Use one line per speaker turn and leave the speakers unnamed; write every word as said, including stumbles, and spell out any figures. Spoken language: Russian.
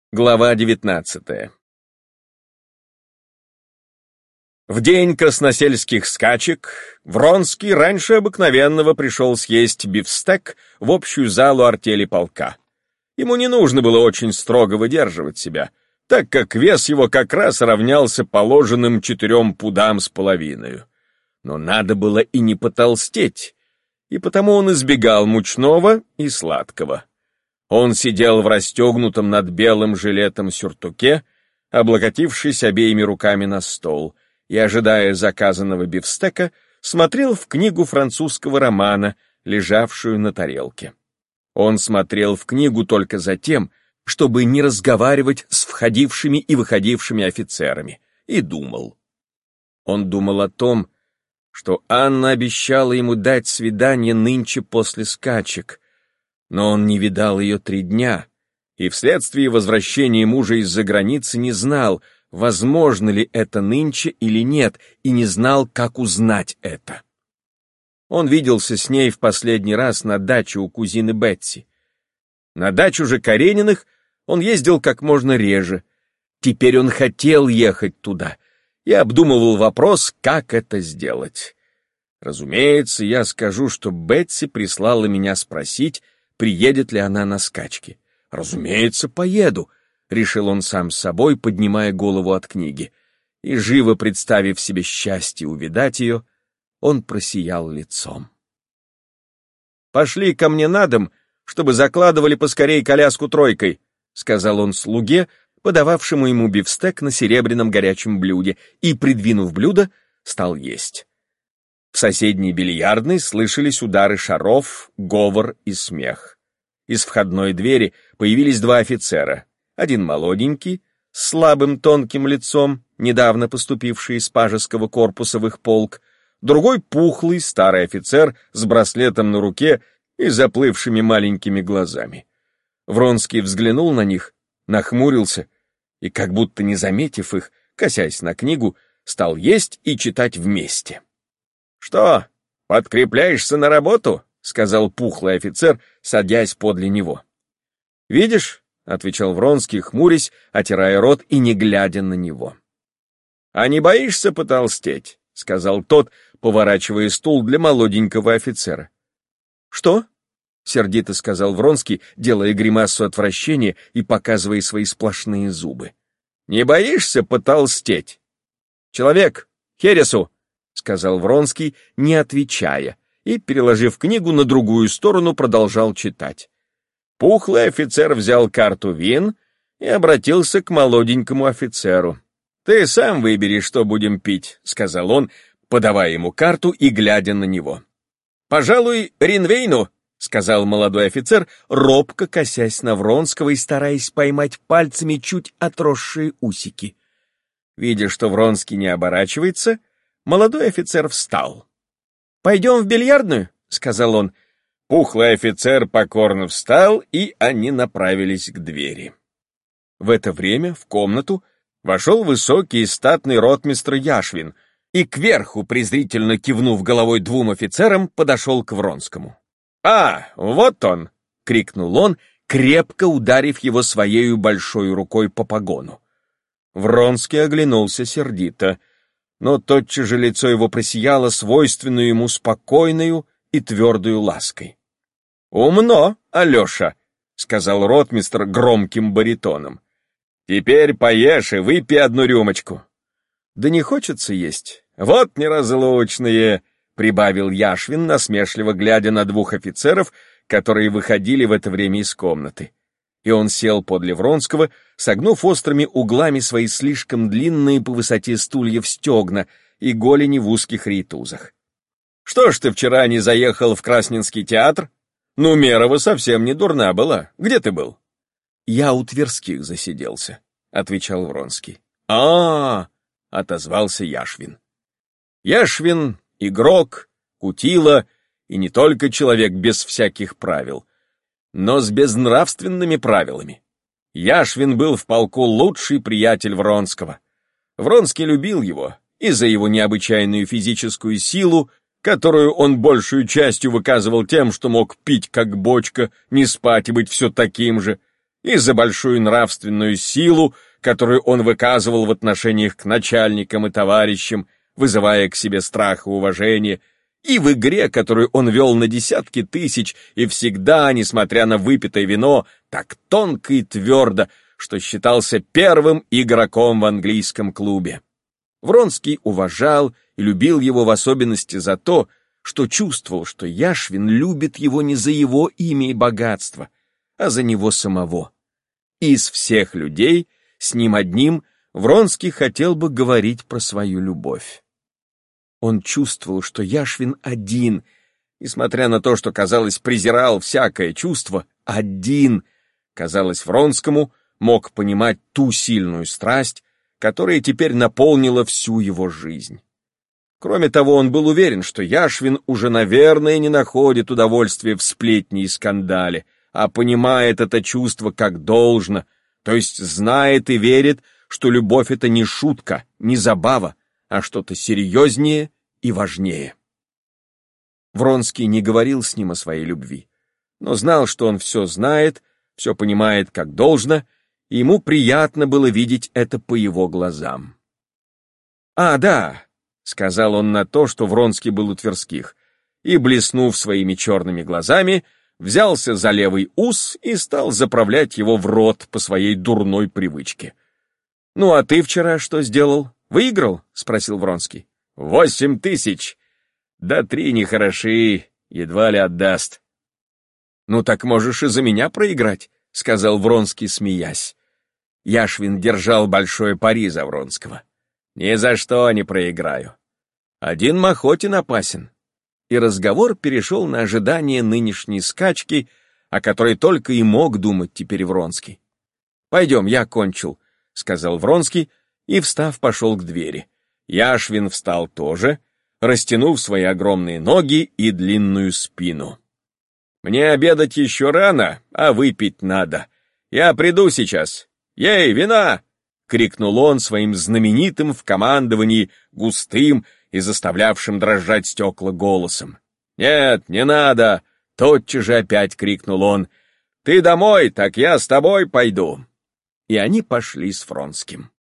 Глава девятнадцатая. В день красносельских скачек Вронский раньше обыкновенного пришел съесть бифстек в общую залу артели полка. Ему не нужно было очень строго выдерживать себя, так как вес его как раз равнялся положенным четырем пудам с половиной. Но надо было и не потолстеть, и потому он избегал мучного и сладкого. Он сидел в расстегнутом над белым жилетом сюртуке, облокотившись обеими руками на стол, и, ожидая заказанного бифстека, смотрел в книгу французского романа, лежавшую на тарелке. Он смотрел в книгу только за тем, чтобы не разговаривать с входившими и выходившими офицерами, и думал. Он думал о том, что Анна обещала ему дать свидание нынче после скачек, но он не видал ее три дня, и вследствие возвращения мужа из-за границы не знал, возможно ли это нынче или нет, и не знал, как узнать это. Он виделся с ней в последний раз на даче у кузины Бетси. На дачу же Карениных он ездил как можно реже. Теперь он хотел ехать туда и обдумывал вопрос, как это сделать. Разумеется, я скажу, что Бетси прислала меня спросить, приедет ли она на скачки. «Разумеется, поеду», — решил он сам с собой, поднимая голову от книги. И, живо представив себе счастье увидать ее, он просиял лицом. «Пошли ко мне на дом, чтобы закладывали поскорей коляску тройкой», — сказал он слуге, подававшему ему бифстек на серебряном горячем блюде, и, придвинув блюдо, стал есть. В соседней бильярдной слышались удары шаров, говор и смех. Из входной двери появились два офицера. Один молоденький, с слабым тонким лицом, недавно поступивший из пажеского корпуса в их полк, другой пухлый старый офицер с браслетом на руке и заплывшими маленькими глазами. Вронский взглянул на них, нахмурился и, как будто не заметив их, косясь на книгу, стал есть и читать вместе. «Что, подкрепляешься на работу?» — сказал пухлый офицер, садясь подле него. «Видишь?» — отвечал Вронский, хмурясь, отирая рот и не глядя на него. «А не боишься потолстеть?» — сказал тот, поворачивая стул для молоденького офицера. «Что?» — сердито сказал Вронский, делая гримасу отвращения и показывая свои сплошные зубы. «Не боишься потолстеть?» «Человек, хересу!» — сказал Вронский, не отвечая, и, переложив книгу на другую сторону, продолжал читать. Пухлый офицер взял карту вин и обратился к молоденькому офицеру. «Ты сам выбери, что будем пить», — сказал он, подавая ему карту и глядя на него. «Пожалуй, ринвейну», — сказал молодой офицер, робко косясь на Вронского и стараясь поймать пальцами чуть отросшие усики. Видя, что Вронский не оборачивается, молодой офицер встал. «Пойдем в бильярдную», — сказал он. Пухлый офицер покорно встал, и они направились к двери. В это время в комнату вошел высокий и статный ротмистр Яшвин и, кверху презрительно кивнув головой двум офицерам, подошел к Вронскому. «А, вот он!» — крикнул он, крепко ударив его своею большой рукой по погону. Вронский оглянулся сердито, но тотчас же лицо его просияло свойственную ему спокойную и твердую лаской. «Умно, Алеша», — сказал ротмистр громким баритоном. «Теперь поешь и выпей одну рюмочку». «Да не хочется есть». «Вот неразлучные», — прибавил Яшвин, насмешливо глядя на двух офицеров, которые выходили в это время из комнаты. И он сел подле Вронского, согнув острыми углами свои слишком длинные по высоте стульев стегна и голени в узких рейтузах. «Что ж ты вчера не заехал в Красненский театр? Ну, Мерова совсем не дурна была. Где ты был?» «Я у Тверских засиделся», — отвечал Вронский. а, -а, -а — отозвался Яшвин. Яшвин — игрок, кутила и не только человек без всяких правил, но с безнравственными правилами. Яшвин был в полку лучший приятель Вронского. Вронский любил его и за его необычайную физическую силу, которую он большую частью выказывал тем, что мог пить как бочка, не спать и быть все таким же, и за большую нравственную силу, которую он выказывал в отношениях к начальникам и товарищам, вызывая к себе страх и уважение, и в игре, которую он вел на десятки тысяч, и всегда, несмотря на выпитое вино, так тонко и твердо, что считался первым игроком в английском клубе. Вронский уважал и любил его в особенности за то, что чувствовал, что Яшвин любит его не за его имя и богатство, а за него самого. Из всех людей с ним одним Вронский хотел бы говорить про свою любовь. Он чувствовал, что Яшвин один, несмотря на то, что, казалось, презирал всякое чувство, один, казалось, Вронскому мог понимать ту сильную страсть, которая теперь наполнила всю его жизнь. Кроме того, он был уверен, что Яшвин уже, наверное, не находит удовольствия в сплетне и скандале, а понимает это чувство как должно, то есть знает и верит, что любовь — это не шутка, не забава, а что-то серьезнее и важнее. Вронский не говорил с ним о своей любви, но знал, что он все знает, все понимает как должно, и ему приятно было видеть это по его глазам. «А, да», — сказал он на то, что Вронский был у Тверских, и, блеснув своими черными глазами, взялся за левый ус и стал заправлять его в рот по своей дурной привычке. «Ну, а ты вчера что сделал? Выиграл?» — спросил Вронский. «Восемь тысяч! Да три нехороши, едва ли отдаст». «Ну так можешь и за меня проиграть», — сказал Вронский, смеясь. Яшвин держал большое пари за Вронского. «Ни за что не проиграю. Один Махотин опасен». И разговор перешел на ожидание нынешней скачки, о которой только и мог думать теперь Вронский. «Пойдем, я кончил», — сказал Вронский, и, встав, пошел к двери. Яшвин встал тоже, растянув свои огромные ноги и длинную спину. «Мне обедать еще рано, а выпить надо. Я приду сейчас. Ей, вина!» — крикнул он своим знаменитым в командовании густым и заставлявшим дрожать стекла голосом. «Нет, не надо!» — тотчас же опять крикнул он. «Ты домой, так я с тобой пойду!» И они пошли с Вронским.